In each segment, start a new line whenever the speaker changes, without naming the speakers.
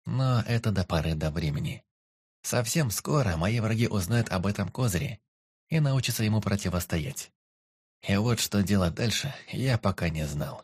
Но это до поры до времени. Совсем скоро мои враги узнают об этом козыре и научатся ему противостоять. И вот что делать дальше, я пока не знал.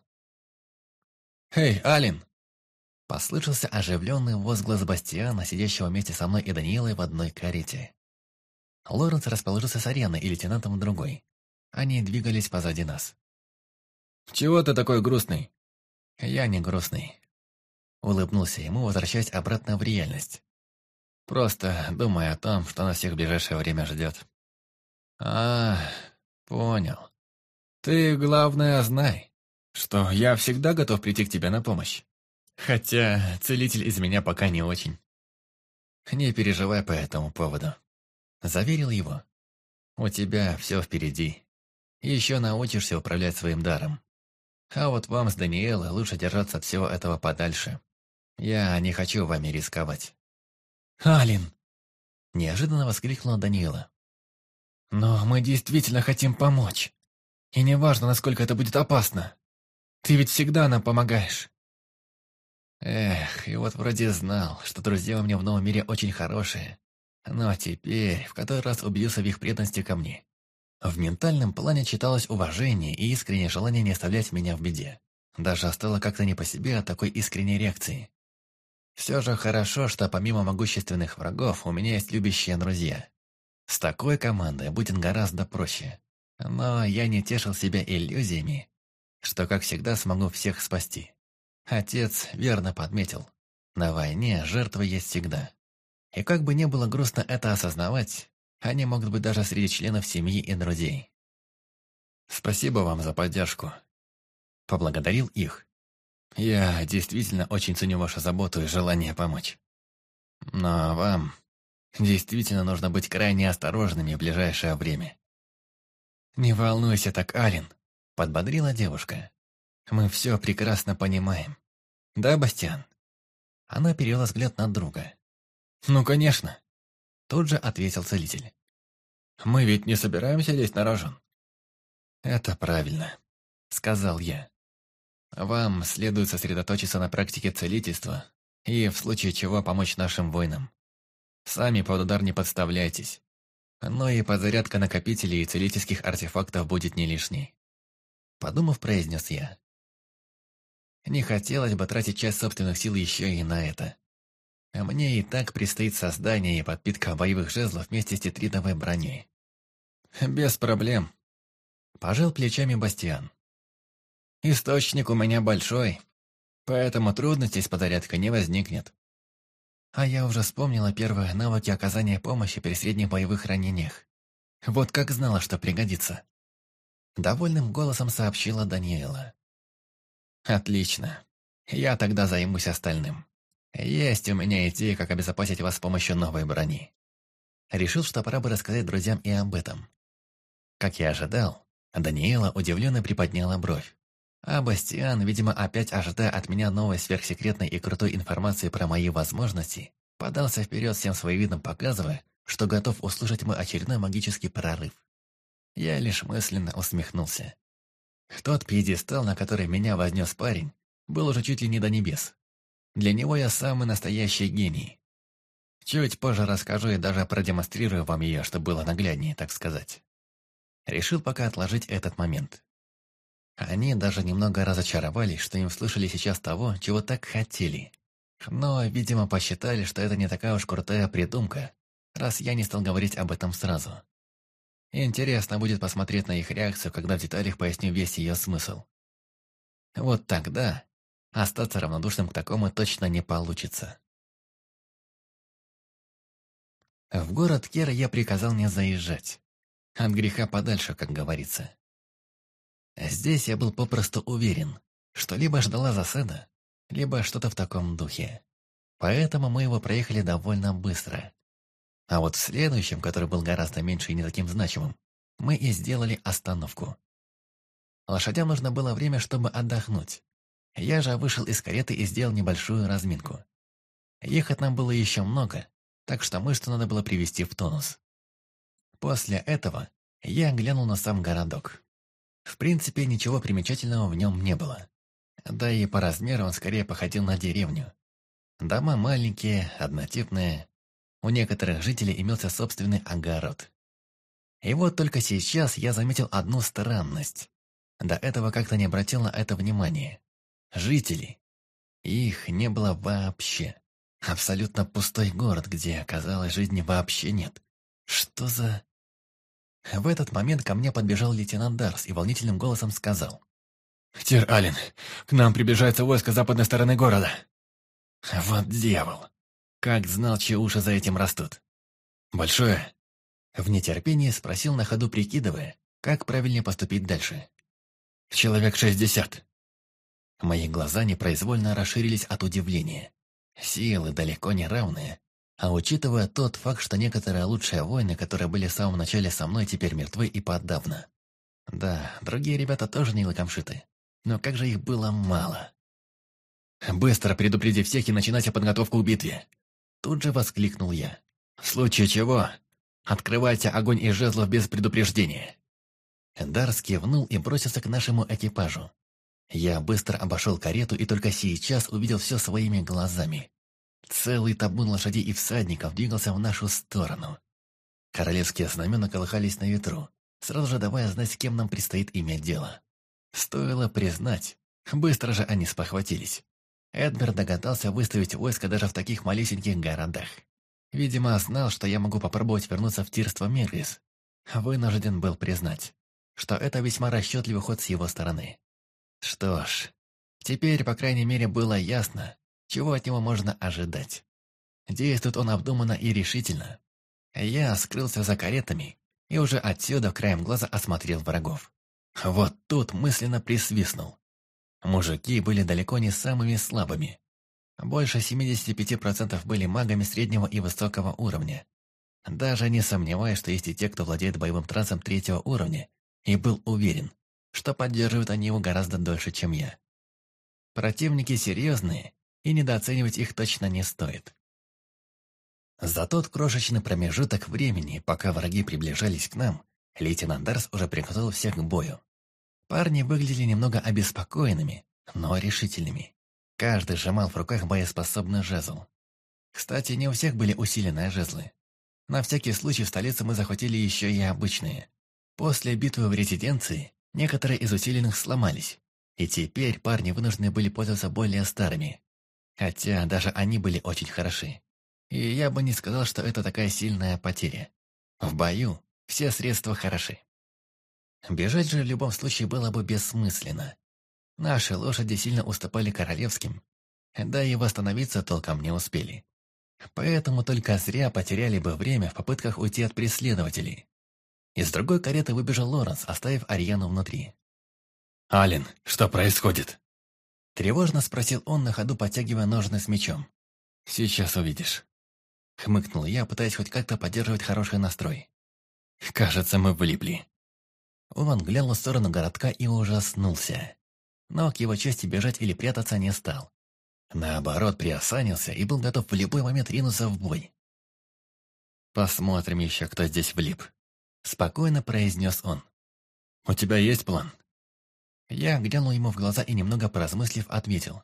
«Эй, Алин!» Послышался оживленный возглас Бастиана, сидящего вместе со мной и Даниилой в одной карете. Лоренс расположился с Ареной и лейтенантом в другой. Они двигались позади нас. «Чего ты такой грустный?» «Я не грустный». Улыбнулся ему, возвращаясь обратно в реальность. «Просто думаю о том, что нас всех в ближайшее время ждет». «А, понял. Ты, главное, знай, что я всегда готов прийти к тебе на помощь. Хотя целитель из меня пока не очень. Не переживай по этому поводу». Заверил его. «У тебя все впереди. Еще научишься управлять своим даром. А вот вам с Даниэлой лучше держаться от всего этого подальше. Я не хочу вами рисковать». «Алин!» – неожиданно воскликнула Даниэла. «Но мы действительно хотим помочь. И неважно, насколько это будет опасно. Ты ведь всегда нам помогаешь». Эх, и вот вроде знал, что друзья у меня в новом мире очень хорошие. Но теперь в который раз убедился в их преданности ко мне. В ментальном плане читалось уважение и искреннее желание не оставлять меня в беде. Даже стало как-то не по себе от такой искренней реакции. Все же хорошо, что помимо могущественных врагов у меня есть любящие друзья. С такой командой будет гораздо проще. Но я не тешил себя иллюзиями, что, как всегда, смогу всех спасти. Отец верно подметил. На войне жертвы есть всегда. И как бы не было грустно это осознавать, они могут быть даже среди членов семьи и друзей. «Спасибо вам за поддержку», — поблагодарил их. «Я действительно очень ценю вашу заботу и желание помочь. Но вам действительно нужно быть крайне осторожными в ближайшее время». «Не волнуйся так, Алин», — подбодрила девушка. «Мы все прекрасно понимаем. Да, Бастиан?» Она перевела взгляд на друга. «Ну, конечно», — тут же ответил целитель. «Мы ведь не собираемся лезть на рожон». «Это правильно», — сказал я. «Вам следует сосредоточиться на практике целительства и, в случае чего, помочь нашим воинам. Сами под удар не подставляйтесь. Но и подзарядка накопителей и целительских артефактов будет не лишней». Подумав, произнес я. Не хотелось бы тратить часть собственных сил еще и на это. Мне и так предстоит создание и подпитка боевых жезлов вместе с тетритовой броней. «Без проблем», – пожал плечами Бастиан. «Источник у меня большой, поэтому трудностей с подзарядкой не возникнет». А я уже вспомнила первые навыки оказания помощи при средних боевых ранениях. Вот как знала, что пригодится. Довольным голосом сообщила Даниэла. «Отлично. Я тогда займусь остальным. Есть у меня идея, как обезопасить вас с помощью новой брони». Решил, что пора бы рассказать друзьям и об этом. Как я ожидал, Даниэла удивленно приподняла бровь. А Бастиан, видимо, опять ожидая от меня новой сверхсекретной и крутой информации про мои возможности, подался вперед, всем своим видом показывая, что готов услышать мой очередной магический прорыв. Я лишь мысленно усмехнулся. Тот пьедестал, на который меня вознес парень, был уже чуть ли не до небес. Для него я самый настоящий гений. Чуть позже расскажу и даже продемонстрирую вам ее, чтобы было нагляднее, так сказать. Решил пока отложить этот момент. Они даже немного разочаровались, что им слышали сейчас того, чего так хотели. Но, видимо, посчитали, что это не такая уж крутая придумка, раз я не стал говорить об этом сразу. Интересно будет посмотреть на их реакцию, когда в деталях поясню весь ее смысл. Вот тогда остаться равнодушным к такому точно не получится. В город Кера я приказал не заезжать. От греха подальше, как говорится. Здесь я был попросту уверен, что либо ждала засада, либо что-то в таком духе. Поэтому мы его проехали довольно быстро. А вот в следующем, который был гораздо меньше и не таким значимым, мы и сделали остановку. Лошадям нужно было время, чтобы отдохнуть. Я же вышел из кареты и сделал небольшую разминку. Ехать нам было еще много, так что мышцы надо было привести в тонус. После этого я глянул на сам городок. В принципе, ничего примечательного в нем не было. Да и по размеру он скорее походил на деревню. Дома маленькие, однотипные. У некоторых жителей имелся собственный огород. И вот только сейчас я заметил одну странность. До этого как-то не обратил на это внимания. Жителей. Их не было вообще. Абсолютно пустой город, где, казалось, жизни вообще нет. Что за... В этот момент ко мне подбежал лейтенант Дарс и волнительным голосом сказал.
«Тир Аллен, к нам приближается войско с западной стороны города».
Вот дьявол. Как знал, чьи уши за этим растут.
«Большое?»
В нетерпении спросил на ходу, прикидывая, как правильнее поступить дальше.
«Человек 60».
Мои глаза непроизвольно расширились от удивления. Силы далеко не равные. А учитывая тот факт, что некоторые лучшие воины, которые были в самом начале со мной, теперь мертвы и подавно. Да, другие ребята тоже не лакомшиты. Но как же их было мало.
«Быстро предупреди всех и начинайте подготовку к битве!»
Тут же воскликнул я.
«В случае чего, открывайте огонь из жезлов без предупреждения!»
Дарс кивнул и бросился к нашему экипажу. Я быстро обошел карету и только сейчас увидел все своими глазами. Целый табун лошадей и всадников двигался в нашу сторону. Королевские знамена колыхались на ветру, сразу же давая знать, с кем нам предстоит иметь дело. Стоило признать, быстро же они спохватились. Эдбер догадался выставить войско даже в таких малюсеньких городах. Видимо, знал, что я могу попробовать вернуться в Тирство Миррис. Вынужден был признать, что это весьма расчетливый ход с его стороны. Что ж, теперь, по крайней мере, было ясно, чего от него можно ожидать. Действует он обдуманно и решительно. Я скрылся за каретами и уже отсюда краем глаза осмотрел врагов. Вот тут мысленно присвистнул. Мужики были далеко не самыми слабыми. Больше 75% были магами среднего и высокого уровня. Даже не сомневаюсь, что есть и те, кто владеет боевым трансом 3-го уровня, и был уверен, что поддерживают они его гораздо дольше, чем я. Противники серьезные, и недооценивать их точно не стоит. За тот крошечный промежуток времени, пока враги приближались к нам, лейтенант Дарс уже приготовил всех к бою. Парни выглядели немного обеспокоенными, но решительными. Каждый сжимал в руках боеспособный жезл. Кстати, не у всех были усиленные жезлы. На всякий случай в столице мы захватили еще и обычные. После битвы в резиденции некоторые из усиленных сломались, и теперь парни вынуждены были пользоваться более старыми. Хотя даже они были очень хороши. И я бы не сказал, что это такая сильная потеря. В бою все средства хороши. Бежать же в любом случае было бы бессмысленно. Наши лошади сильно уступали королевским, да и восстановиться толком не успели. Поэтому только зря потеряли бы время в попытках уйти от преследователей. Из другой кареты выбежал Лоренс, оставив Ариану внутри.
«Аллен, что происходит?»
Тревожно спросил он, на ходу подтягивая ножны с мечом.
«Сейчас увидишь».
Хмыкнул я, пытаясь хоть как-то поддерживать хороший настрой.
«Кажется, мы влипли».
Он глянул в сторону городка и ужаснулся. Но к его чести бежать или прятаться не стал. Наоборот, приосанился и был готов в любой момент ринуться в бой.
«Посмотрим еще, кто здесь влип»,
— спокойно произнес он.
«У тебя есть план?»
Я глянул ему в глаза и, немного поразмыслив, ответил.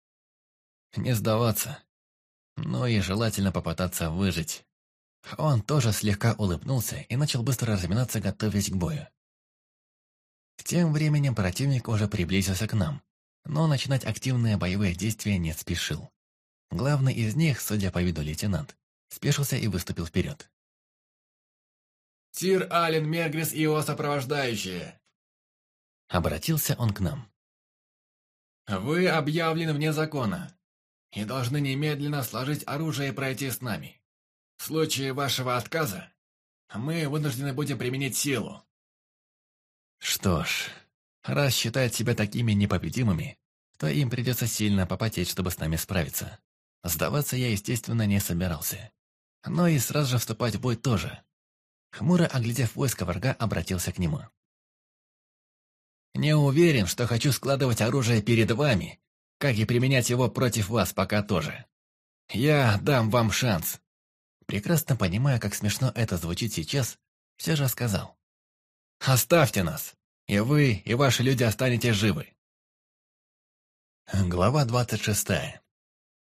«Не сдаваться, но и желательно попытаться выжить». Он тоже слегка улыбнулся и начал быстро разминаться, готовясь к бою. Тем временем противник уже приблизился к нам, но начинать активные боевые действия не спешил. Главный из них, судя по виду лейтенант, спешился и выступил вперед.
«Тир Аллен, Мергрис и его сопровождающие!»
Обратился он к нам.
«Вы объявлены вне закона и должны немедленно сложить оружие и пройти с нами. В случае вашего отказа мы вынуждены будем применить силу».
Что ж, раз считают себя такими непобедимыми, то им придется сильно попотеть, чтобы с нами справиться. Сдаваться я, естественно, не собирался. Но и сразу же вступать в бой тоже. Хмуро оглядев войско врага, обратился к нему. «Не уверен, что хочу складывать оружие перед вами, как и применять его против вас пока тоже. Я дам вам шанс». Прекрасно понимая, как смешно это звучит сейчас, все же сказал. «Оставьте нас, и вы, и ваши люди останетесь живы». Глава 26.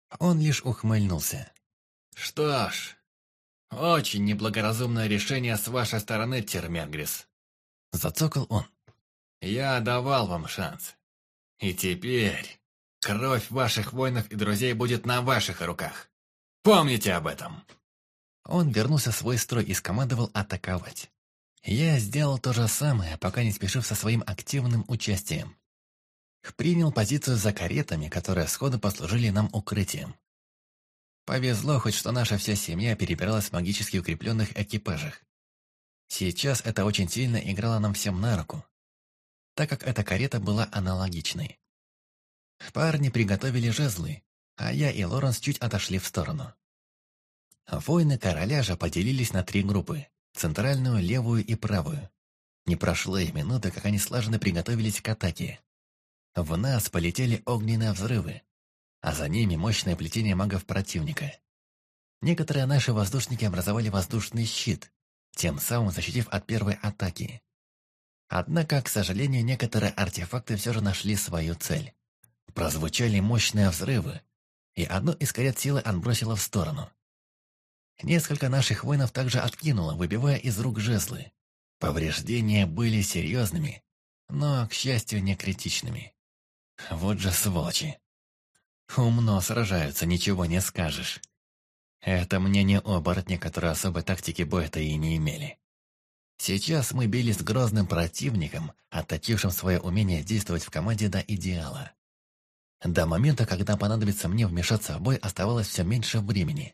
Он лишь ухмыльнулся.
«Что ж, очень неблагоразумное решение с вашей стороны, Термергрис», —
зацокал он.
«Я давал вам шанс. И теперь кровь ваших воинов и друзей будет на ваших руках. Помните об этом!»
Он вернулся в свой строй и скомандовал атаковать. Я сделал то же самое, пока не спешив со своим активным участием. Принял позицию за каретами, которые сходу послужили нам укрытием. Повезло хоть, что наша вся семья перебиралась в магически укрепленных экипажах. Сейчас это очень сильно играло нам всем на руку, так как эта карета была аналогичной. Парни приготовили жезлы, а я и Лоренс чуть отошли в сторону. Воины короля же поделились на 3 группы – центральную, левую и правую. Не прошло и минуты, как они слаженно приготовились к атаке. В нас полетели огненные взрывы, а за ними мощное плетение магов противника. Некоторые наши воздушники образовали воздушный щит, тем самым защитив от первой атаки. Однако, к сожалению, некоторые артефакты все же нашли свою цель. Прозвучали мощные взрывы, и одну из карет силы отбросило в сторону. Несколько наших воинов также откинуло, выбивая из рук жезлы. Повреждения были серьезными, но, к счастью, не критичными. Вот же сволочи. Умно сражаются, ничего не скажешь. Это мне не оборотни, которые особой тактики боя-то и не имели. Сейчас мы бились с грозным противником, отточившим свое умение действовать в команде до идеала. До момента, когда понадобится мне вмешаться в бой, оставалось все меньше времени.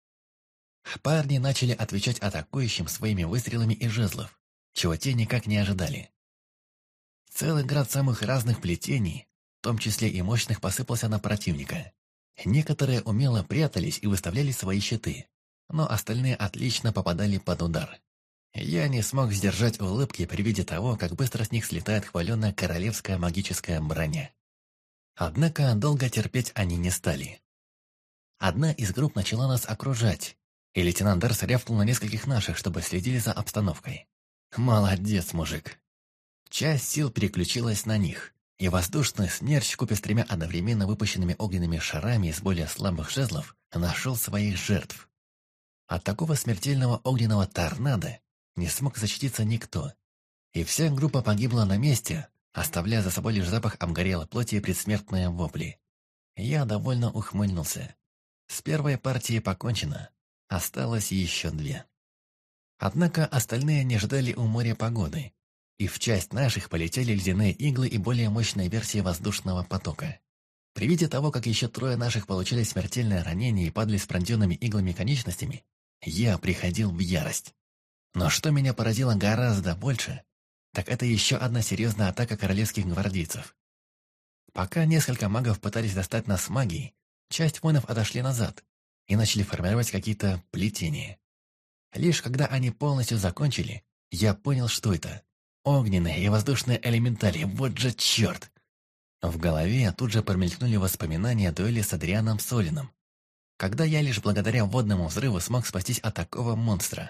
Парни начали отвечать атакующим своими выстрелами из жезлов, чего те никак не ожидали. Целый град самых разных плетений, в том числе и мощных, посыпался на противника. Некоторые умело прятались и выставляли свои щиты, но остальные отлично попадали под удар. Я не смог сдержать улыбки при виде того, как быстро с них слетает хваленая королевская магическая броня. Однако долго терпеть они не стали. Одна из групп начала нас окружать, и лейтенант Дарс рявкнул на нескольких наших, чтобы следили за обстановкой. Молодец, мужик. Часть сил переключилась на них, и воздушный смерч вкупе с 3 одновременно выпущенными огненными шарами из более слабых жезлов нашел своих жертв. От такого смертельного огненного торнадо не смог защититься никто, и вся группа погибла на месте, оставляя за собой лишь запах обгорелой плоти и предсмертные вопли. Я довольно ухмыльнулся. С первой партией покончено. Осталось еще 2. Однако остальные не ждали у моря погоды, и в часть наших полетели ледяные иглы и более мощные версии воздушного потока. При виде того, как еще 3 наших получили смертельное ранение и падали с пронзенными иглами конечностями, я приходил в ярость. Но что меня поразило гораздо больше, так это еще одна серьезная атака королевских гвардейцев. Пока несколько магов пытались достать нас магией, часть воинов отошли назад и начали формировать какие-то плетения. Лишь когда они полностью закончили, я понял, что это. Огненные и воздушные элементали, вот же черт! В голове тут же промелькнули воспоминания о дуэли с Адрианом Солином, когда я лишь благодаря водному взрыву смог спастись от такого монстра.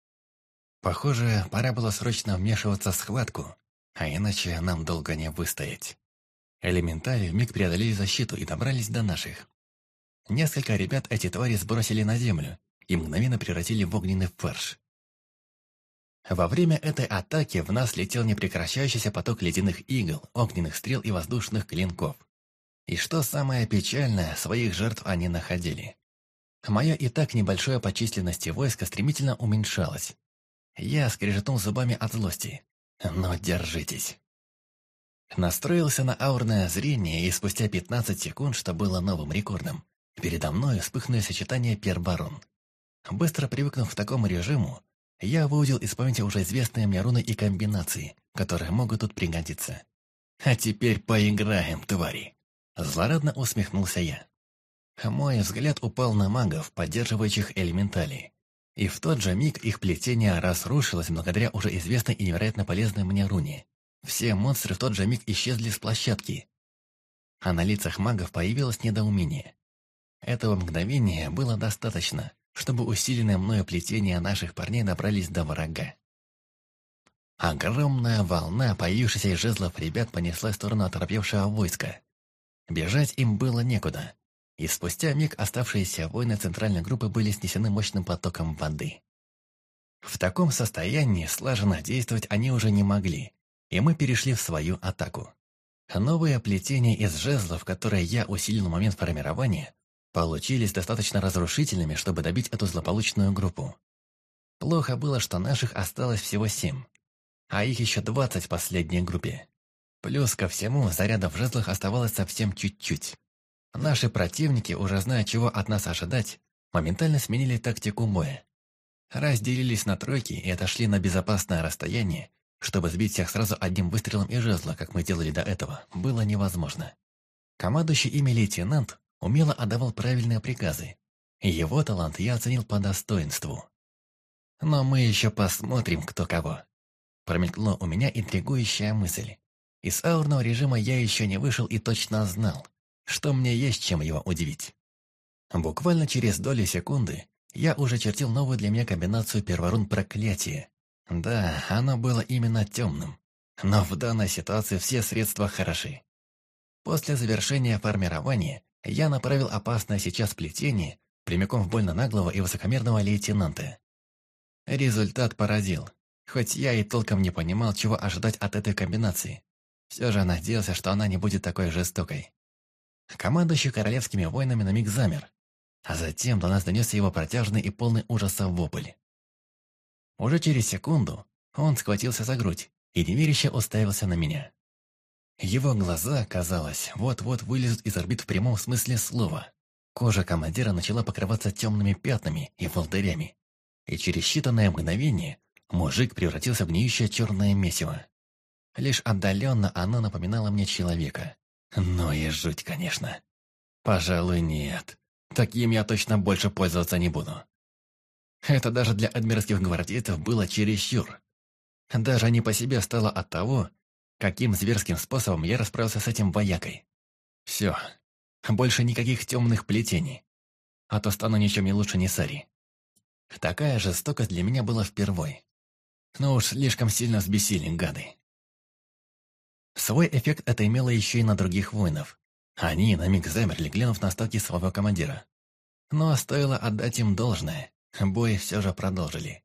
Похоже, пора было срочно вмешиваться в схватку, а иначе нам долго не выстоять. Элементали вмиг преодолели защиту и добрались до наших. Несколько ребят эти твари сбросили на землю и мгновенно превратили в огненный фарш. Во время этой атаки в нас летел непрекращающийся поток ледяных игл, огненных стрел и воздушных клинков. И что самое печальное, своих жертв они находили. Мое и так небольшое по численности войско стремительно уменьшалось. Я скрежетнул зубами от злости. Но держитесь. Настроился на аурное зрение, и спустя 15 секунд, что было новым рекордом, передо мной вспыхнули сочетания Пербарон. Быстро привыкнув к такому режиму, я выудил из памяти уже известные мне руны и комбинации, которые могут тут пригодиться. «А теперь поиграем, твари!» Злорадно усмехнулся я. Мой взгляд упал на магов, поддерживающих элементали. И в тот же миг их плетение разрушилось благодаря уже известной и невероятно полезной мне руне. Все монстры в тот же миг исчезли с площадки. А на лицах магов появилось недоумение. Этого мгновения было достаточно, чтобы усиленное мною плетение наших парней добрались до врага. Огромная волна, появившаяся из жезлов ребят, понеслась в сторону оторопевшего войска. Бежать им было некуда, и спустя миг оставшиеся воины центральной группы были снесены мощным потоком воды. В таком состоянии слаженно действовать они уже не могли, и мы перешли в свою атаку. Новые плетения из жезлов, которые я усилил в момент формирования, получились достаточно разрушительными, чтобы добить эту злополучную группу. Плохо было, что наших осталось всего 7, а их еще 20 в последней группе. Плюс ко всему, зарядов в жезлах оставалось совсем чуть-чуть. Наши противники, уже зная, чего от нас ожидать, моментально сменили тактику боя. Разделились на тройки и отошли на безопасное расстояние, чтобы сбить всех сразу одним выстрелом из жезла, как мы делали до этого, было невозможно. Командующий ими лейтенант умело отдавал правильные приказы, и его талант я оценил по достоинству. Но мы еще посмотрим, кто кого. Промелькнула у меня интригующая мысль. Из аурного режима я еще не вышел и точно знал, что мне есть чем его удивить. Буквально через доли секунды я уже чертил новую для меня комбинацию перворун проклятия. Да, оно было именно темным, но в данной ситуации все средства хороши. После завершения формирования я направил опасное сейчас плетение прямиком в больно наглого и высокомерного лейтенанта. Результат поразил, хоть я и толком не понимал, чего ожидать от этой комбинации. Все же надеялся, что она не будет такой жестокой. Командующий королевскими воинами на миг замер, а затем до нас донесся его протяжный и полный ужаса вопль. Уже через секунду он схватился за грудь и неверяще уставился на меня. Его глаза, казалось, вот-вот вылезут из орбит в прямом смысле слова. Кожа командира начала покрываться темными пятнами и волдырями, и через считанное мгновение мужик превратился в гниющее черное месиво. Лишь отдаленно оно напоминало мне человека. Ну и жуть, конечно. Пожалуй, нет. Таким я точно больше пользоваться не буду. Это даже для адмиральских гвардейцев было чересчур. Даже не по себе стало от того, каким зверским способом я расправился с этим воякой. Все. Больше никаких темных плетений. А то стану ничем не лучше Несари. Такая жестокость для меня была впервой. Но уж слишком сильно взбесили гады. Свой эффект это имело еще и на других воинов. Они на миг замерли, глянув на ставки своего командира. Но стоило отдать им должное. Бой все же продолжили.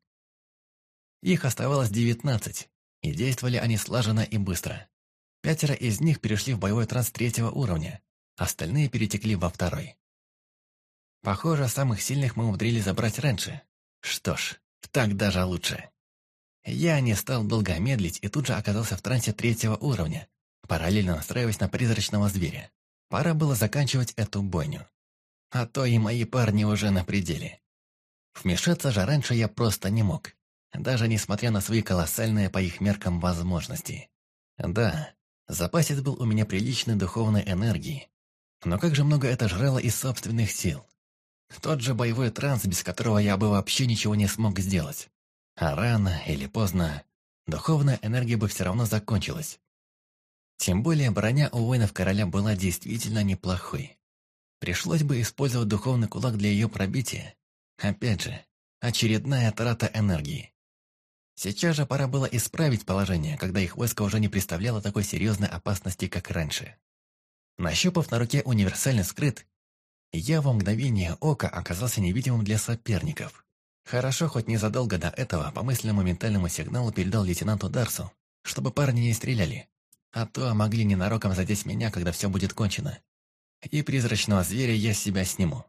Их оставалось 19, и действовали они слаженно и быстро. 5 из них перешли в боевой транс 3-го уровня, остальные перетекли во 2-й. Похоже, самых сильных мы умудрились забрать раньше. Что ж, так даже лучше. Я не стал долго медлить и тут же оказался в трансе 3-го уровня, параллельно настраиваясь на призрачного зверя. Пора было заканчивать эту бойню. А то и мои парни уже на пределе. Вмешаться же раньше я просто не мог, даже несмотря на свои колоссальные по их меркам возможности. Да, запасец был у меня приличной духовной энергии, но как же много это жрало из собственных сил. Тот же боевой транс, без которого я бы вообще ничего не смог сделать. А рано или поздно духовная энергия бы все равно закончилась. Тем более броня у воинов короля была действительно неплохой. Пришлось бы использовать духовный кулак для ее пробития. Опять же, очередная трата энергии. Сейчас же пора было исправить положение, когда их войско уже не представляло такой серьезной опасности, как раньше. Нащупав на руке универсальный скрыт, я во мгновение ока оказался невидимым для соперников. Хорошо, хоть незадолго до этого по мысленному ментальному сигналу передал лейтенанту Дарсу, чтобы парни не стреляли, а то могли ненароком задеть меня, когда все будет кончено. И призрачного зверя я с себя сниму.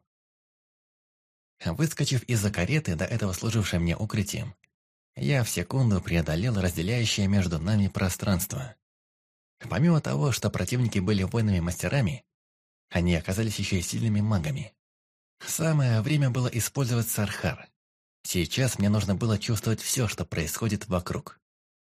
Выскочив из-за кареты, до этого служившей мне укрытием, я в секунду преодолел разделяющее между нами пространство. Помимо того, что противники были воинами-мастерами, они оказались еще и сильными магами. Самое время было использовать Сархар. Сейчас мне нужно было чувствовать все, что происходит вокруг.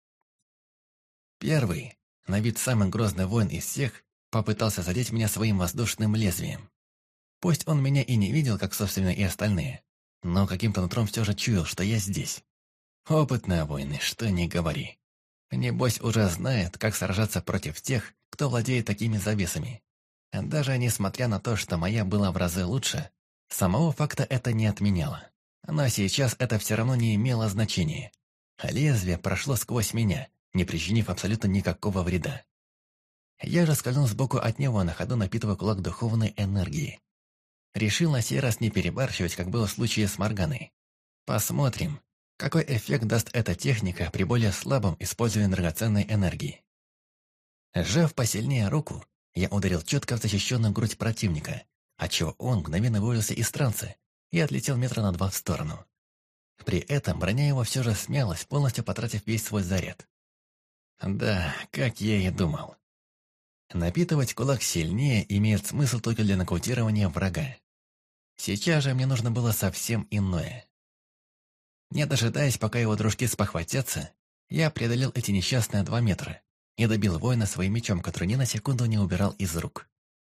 Первый, на вид самый грозный воин из всех, попытался задеть меня своим воздушным лезвием. Пусть он меня и не видел, как, собственно, и остальные, но каким-то нутром все же чуял, что я здесь. Опытные воины, что ни говори. Небось, уже знает, как сражаться против тех, кто владеет такими завесами. Даже несмотря на то, что моя была в разы лучше, самого факта это не отменяло. Но сейчас это все равно не имело значения. Лезвие прошло сквозь меня, не причинив абсолютно никакого вреда. Я же скользнул сбоку от него, на ходу напитывая кулак духовной энергии. Решил на сей раз не перебарщивать, как было в случае с Морганой. Посмотрим, какой эффект даст эта техника при более слабом использовании драгоценной энергии. Сжав посильнее руку, я ударил четко в защищенную грудь противника, отчего он мгновенно вывалился из транса и отлетел метра на 2 в сторону. При этом броня его все же смялась, полностью потратив весь свой заряд. Да, как я и думал. Напитывать кулак сильнее имеет смысл только для нокаутирования врага. Сейчас же мне нужно было совсем иное. Не дожидаясь, пока его дружки спохватятся, я преодолел эти несчастные 2 метра и добил воина своим мечом, который ни на секунду не убирал из рук.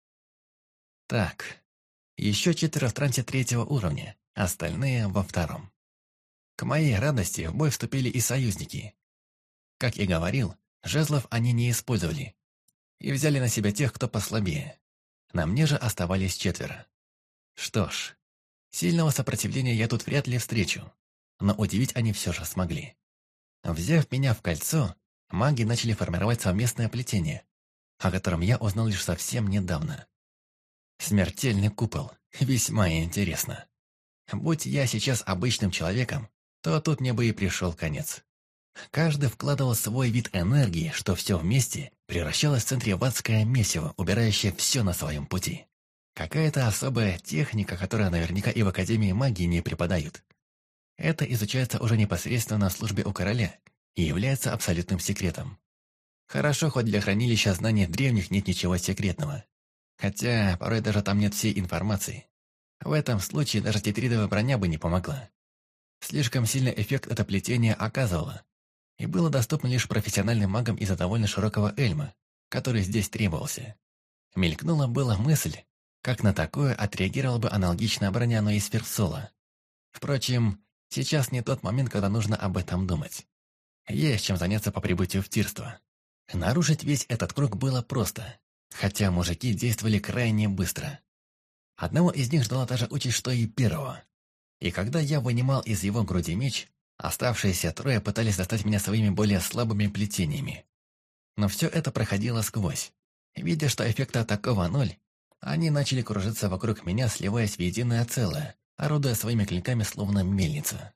Так, еще 4 в трансе 3-го уровня, остальные во 2-м. К моей радости в бой вступили и союзники. Как и говорил, жезлов они не использовали и взяли на себя тех, кто послабее. На мне же оставались 4. Что ж, сильного сопротивления я тут вряд ли встречу, но удивить они все же смогли. Взяв меня в кольцо, маги начали формировать совместное плетение, о котором я узнал лишь совсем недавно. Смертельный купол. Весьма интересно. Будь я сейчас обычным человеком, то тут мне бы и пришел конец. Каждый вкладывал свой вид энергии, что все вместе превращалось в центре в адское месиво, убирающее все на своем пути. Какая-то особая техника, которая наверняка и в Академии магии не преподают. Это изучается уже непосредственно на службе у короля и является абсолютным секретом. Хорошо, хоть для хранилища знаний древних нет ничего секретного. Хотя порой даже там нет всей информации. В этом случае даже тетридовая броня бы не помогла. Слишком сильный эффект это плетение оказывало, и было доступно лишь профессиональным магам из-за довольно широкого эльма, который здесь требовался. Мелькнула была мысль, как на такое отреагировала бы аналогичная броня, но из Ферсола. Впрочем, сейчас не тот момент, когда нужно об этом думать. Есть чем заняться по прибытию в Тирство. Нарушить весь этот круг было просто, хотя мужики действовали крайне быстро. Одного из них ждала та же участь, что и первого. И когда я вынимал из его груди меч, оставшиеся 3 пытались достать меня своими более слабыми плетениями. Но все это проходило сквозь. Видя, что эффекта такого 0, они начали кружиться вокруг меня, сливаясь в единое целое, орудуя своими клинками словно мельница.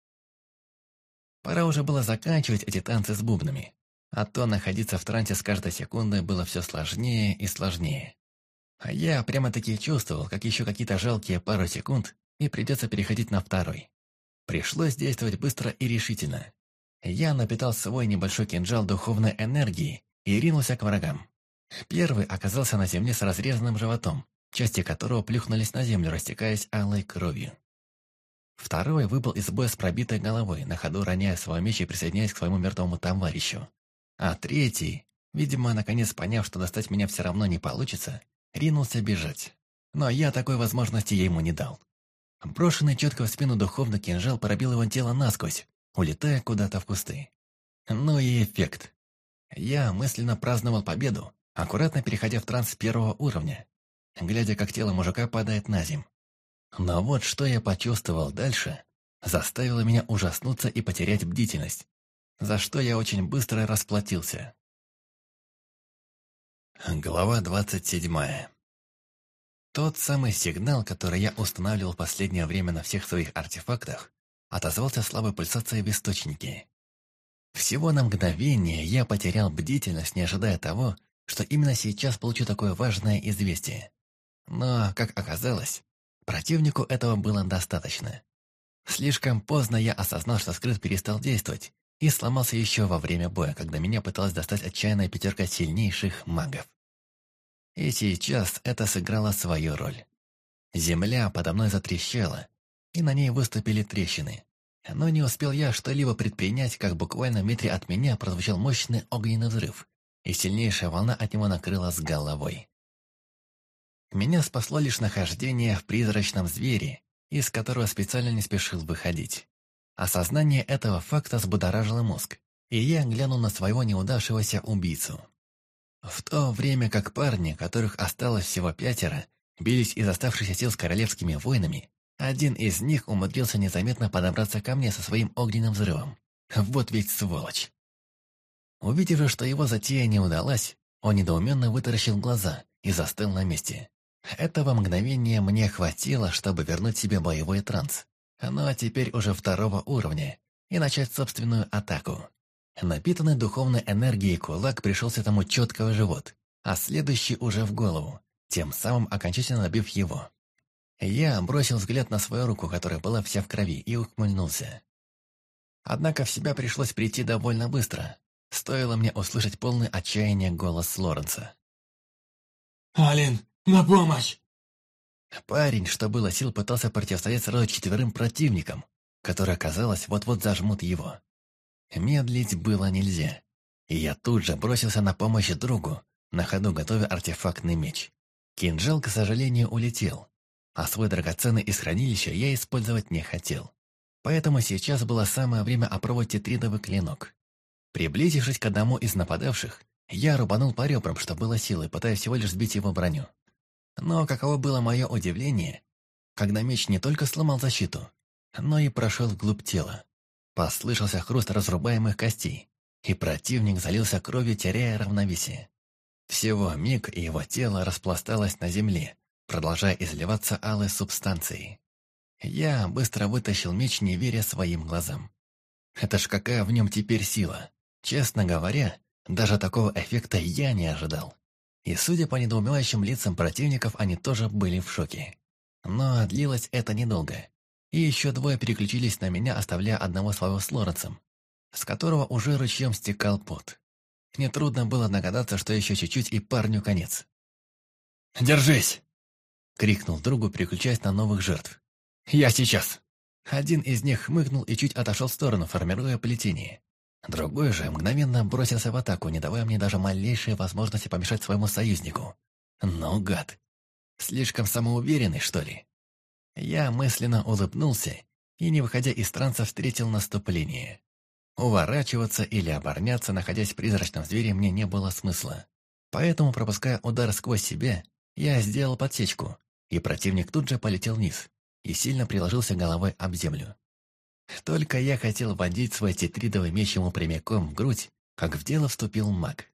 Пора уже было заканчивать эти танцы с бубнами, а то находиться в трансе с каждой секундой было все сложнее и сложнее. А я прямо-таки чувствовал, как еще какие-то жалкие пару секунд, и придется переходить на 2-й. Пришлось действовать быстро и решительно. Я напитал свой небольшой кинжал духовной энергией и ринулся к врагам. Первый оказался на земле с разрезанным животом, части которого плюхнулись на землю, растекаясь алой кровью. Второй выбыл из боя с пробитой головой, на ходу роняя свой меч и присоединяясь к своему мертвому товарищу. А третий, видимо, наконец поняв, что достать меня все равно не получится, ринулся бежать. Но я такой возможности ему не дал. Брошенный четко в спину духовный кинжал пробил его тело насквозь, улетая куда-то в кусты. Ну и эффект. Я мысленно праздновал победу, аккуратно переходя в транс 1-го уровня, глядя, как тело мужика падает на земь. Но вот что я почувствовал дальше, заставило меня ужаснуться и потерять бдительность, за что я очень быстро расплатился. Глава 27. Тот самый сигнал, который я устанавливал в последнее время на всех своих артефактах, отозвался слабой пульсацией в источнике. Всего на мгновение я потерял бдительность, не ожидая того, что именно сейчас получу такое важное известие. Но, как оказалось, противнику этого было достаточно. Слишком поздно я осознал, что скрыт перестал действовать, и сломался еще во время боя, когда меня пыталась достать отчаянная 5 сильнейших магов. И сейчас это сыграло свою роль. Земля подо мной затрещала, и на ней выступили трещины. Но не успел я что-либо предпринять, как буквально в метре от меня прозвучал мощный огненный взрыв, и сильнейшая волна от него накрыла с головой. Меня спасло лишь нахождение в призрачном звере, из которого специально не спешил выходить. Осознание этого факта взбудоражило мозг, и я глянул на своего неудавшегося убийцу. В то время как парни, которых осталось всего 5, бились из оставшихся сил с королевскими воинами, один из них умудрился незаметно подобраться ко мне со своим огненным взрывом. Вот ведь сволочь! Увидев же, что его затея не удалась, он недоуменно вытаращил глаза и застыл на месте. Этого мгновения мне хватило, чтобы вернуть себе боевой транс. Но теперь уже 2-го уровня, и начать собственную атаку. Напитанный духовной энергией кулак пришелся тому четко в живот, а следующий уже в голову, тем самым окончательно набив его. Я бросил взгляд на свою руку, которая была вся в крови, и ухмыльнулся. Однако в себя пришлось прийти довольно быстро. Стоило мне услышать полный отчаяния голос Лоренса.
«Ален, на помощь!»
Парень, что было сил, пытался противостоять сразу 4 противникам, которые, казалось, вот-вот зажмут его. Медлить было нельзя, и я тут же бросился на помощь другу, на ходу готовя артефактный меч. Кинжал, к сожалению, улетел, а свой драгоценный из хранилища я использовать не хотел. Поэтому сейчас было самое время опробовать тетридовый клинок. Приблизившись к одному из нападавших, я рубанул по ребрам, что было силой, пытаясь всего лишь сбить его броню. Но каково было мое удивление, когда меч не только сломал защиту, но и прошел вглубь тела. Послышался хруст разрубаемых костей, и противник залился кровью, теряя равновесие. Всего миг, и его тело распласталось на земле, продолжая изливаться алой субстанцией. Я быстро вытащил меч, не веря своим глазам. Это ж какая в нем теперь сила! Честно говоря, даже такого эффекта я не ожидал. И судя по недоумевающим лицам противников, они тоже были в шоке. Но длилось это недолго. И еще 2 переключились на меня, оставляя одного своего с Лоренсом, с которого уже ручьем стекал пот. Нетрудно было догадаться, что еще чуть-чуть и парню конец.
«Держись!»
— крикнул другу, переключаясь на новых жертв. «Я сейчас!» Один из них хмыкнул и чуть отошел в сторону, формируя плетение. Другой же мгновенно бросился в атаку, не давая мне даже малейшей возможности помешать своему союзнику. Ну, гад! Слишком самоуверенный, что ли? Я мысленно улыбнулся и, не выходя из транса, встретил наступление. Уворачиваться или обороняться, находясь в призрачном звере, мне не было смысла. Поэтому, пропуская удар сквозь себя, я сделал подсечку, и противник тут же полетел вниз и сильно приложился головой об землю. Только я хотел вонзить свой тетридовый меч ему прямиком в грудь, как в дело вступил маг.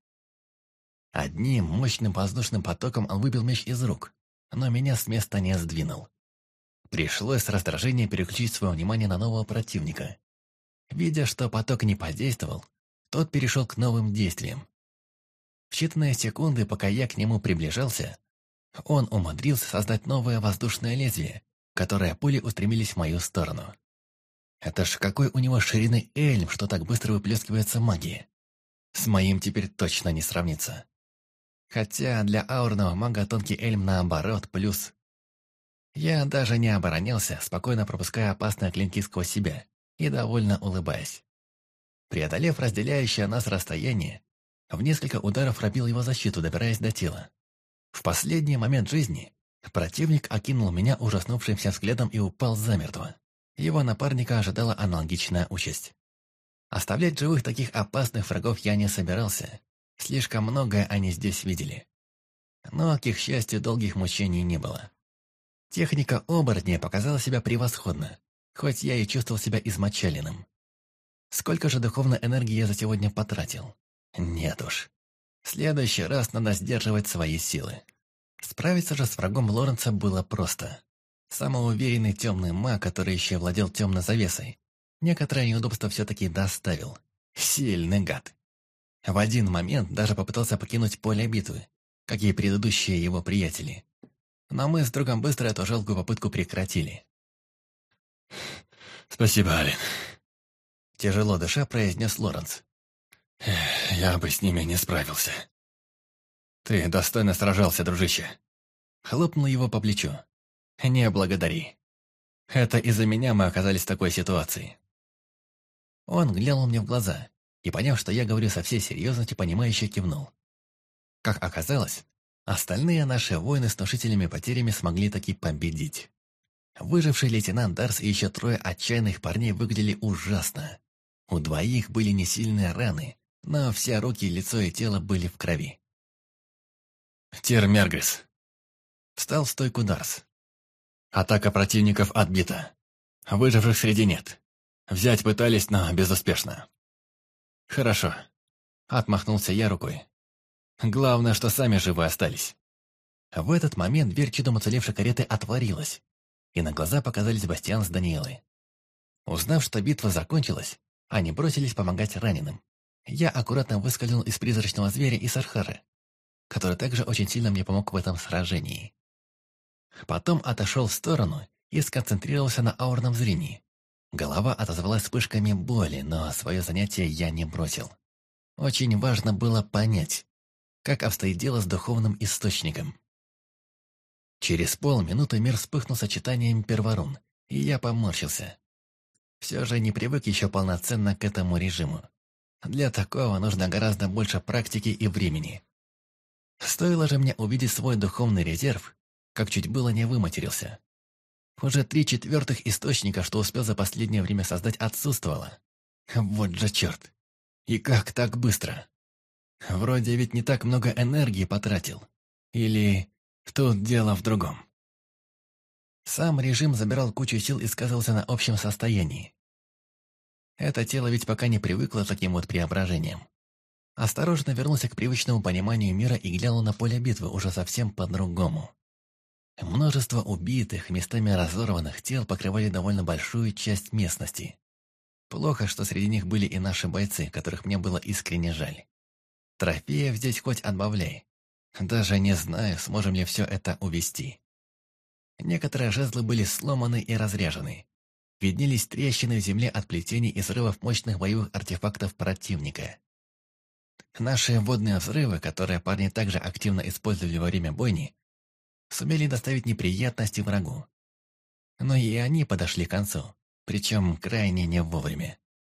Одним мощным воздушным потоком он выбил меч из рук, но меня с места не сдвинул. Пришлось с раздражением переключить свое внимание на нового противника. Видя, что поток не подействовал, тот перешел к новым действиям. В считанные секунды, пока я к нему приближался, он умудрился создать новое воздушное лезвие, которое пули устремились в мою сторону. Это ж какой у него ширины эльм, что так быстро выплескивается магия. С моим теперь точно не сравнится. Хотя для аурного мага тонкий эльм наоборот плюс. Я даже не оборонялся, спокойно пропуская опасные клинки сквозь себя и довольно улыбаясь. Преодолев разделяющее нас расстояние, в несколько ударов пробил его защиту, добираясь до тела. В последний момент жизни противник окинул меня ужаснувшимся взглядом и упал замертво. Его напарника ожидала аналогичная участь. Оставлять живых таких опасных врагов я не собирался. Слишком многое они здесь видели. Но, к их счастью, долгих мучений не было. Техника оборотня показала себя превосходно, хоть я и чувствовал себя измочаленным. Сколько же духовной энергии я за сегодня потратил? Нет уж. В следующий раз надо сдерживать свои силы. Справиться же с врагом Лоренса было просто. Самоуверенный темный маг, который еще владел темной завесой, некоторое неудобство все-таки доставил. Сильный гад. В один момент даже попытался покинуть поле битвы, как и предыдущие его приятели. Но мы с другом быстро эту жалкую попытку прекратили.
«Спасибо, Ален»,
— тяжело дыша произнес Лоренс.
«Я бы с ними не справился». «Ты достойно сражался, дружище».
Хлопнул его по плечу. «Не благодари. Это из-за меня мы оказались в такой ситуации». Он глянул мне в глаза и, поняв, что я говорю со всей серьезностью, понимающе кивнул. Как оказалось, остальные наши воины с внушительными потерями смогли таки победить. Выживший лейтенант Дарс и еще 3 отчаянных парней выглядели ужасно. У 2 были несильные раны, но все руки, лицо и тело были в крови.
«Тир Мергрис»,
— встал в стойку Дарс.
«Атака противников отбита. Выживших среди нет. Взять пытались, но безуспешно».
«Хорошо», — отмахнулся я рукой. «Главное, что сами живы остались». В этот момент дверь чудом уцелевшей кареты отворилась, и на глаза показались Бастиан с Даниэлой. Узнав, что битва закончилась, они бросились помогать раненым. Я аккуратно выскользнул из призрачного зверя и Сархары, который также очень сильно мне помог в этом сражении. Потом отошел в сторону и сконцентрировался на аурном зрении. Голова отозвалась вспышками боли, но свое занятие я не бросил. Очень важно было понять, как обстоит дело с духовным источником. Через полминуты мир вспыхнул сочетанием перворун, и я поморщился. Все же не привык еще полноценно к этому режиму. Для такого нужно гораздо больше практики и времени. Стоило же мне увидеть свой духовный резерв, как чуть было не выматерился. Уже 3/4 источника, что успел за последнее время создать, отсутствовало. Вот же черт! И как так быстро? Вроде ведь не так много энергии потратил. Или тут дело в другом. Сам режим забирал кучу сил и сказывался на общем состоянии. Это тело ведь пока не привыкло к таким вот преображениям. Осторожно вернулся к привычному пониманию мира и глянул на поле битвы уже совсем по-другому. Множество убитых, местами разорванных тел покрывали довольно большую часть местности. Плохо, что среди них были и наши бойцы, которых мне было искренне жаль. Трофеев здесь хоть отбавляй. Даже не знаю, сможем ли все это увести. Некоторые жезлы были сломаны и разряжены. Виднелись трещины в земле от плетений и взрывов мощных боевых артефактов противника. Наши водные взрывы, которые парни также активно использовали во время бойни, сумели доставить неприятности врагу. Но и они подошли к концу, причем крайне не вовремя.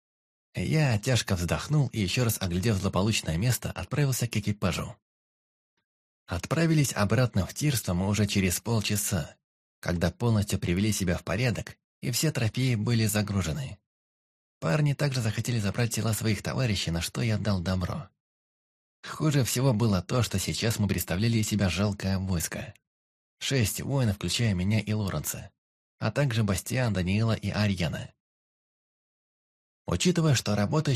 Я тяжко вздохнул и, еще раз оглядев злополучное место, отправился к экипажу. Отправились обратно в Тирство мы уже через полчаса, когда полностью привели себя в порядок, и все трофеи были загружены. Парни также захотели забрать тела своих товарищей, на что я дал добро. Хуже всего было то, что сейчас мы представляли из себя жалкое войско. 6 воинов, включая меня и Лоренса, а также Бастиан, Даниэла и Арьяна. Учитывая, что работа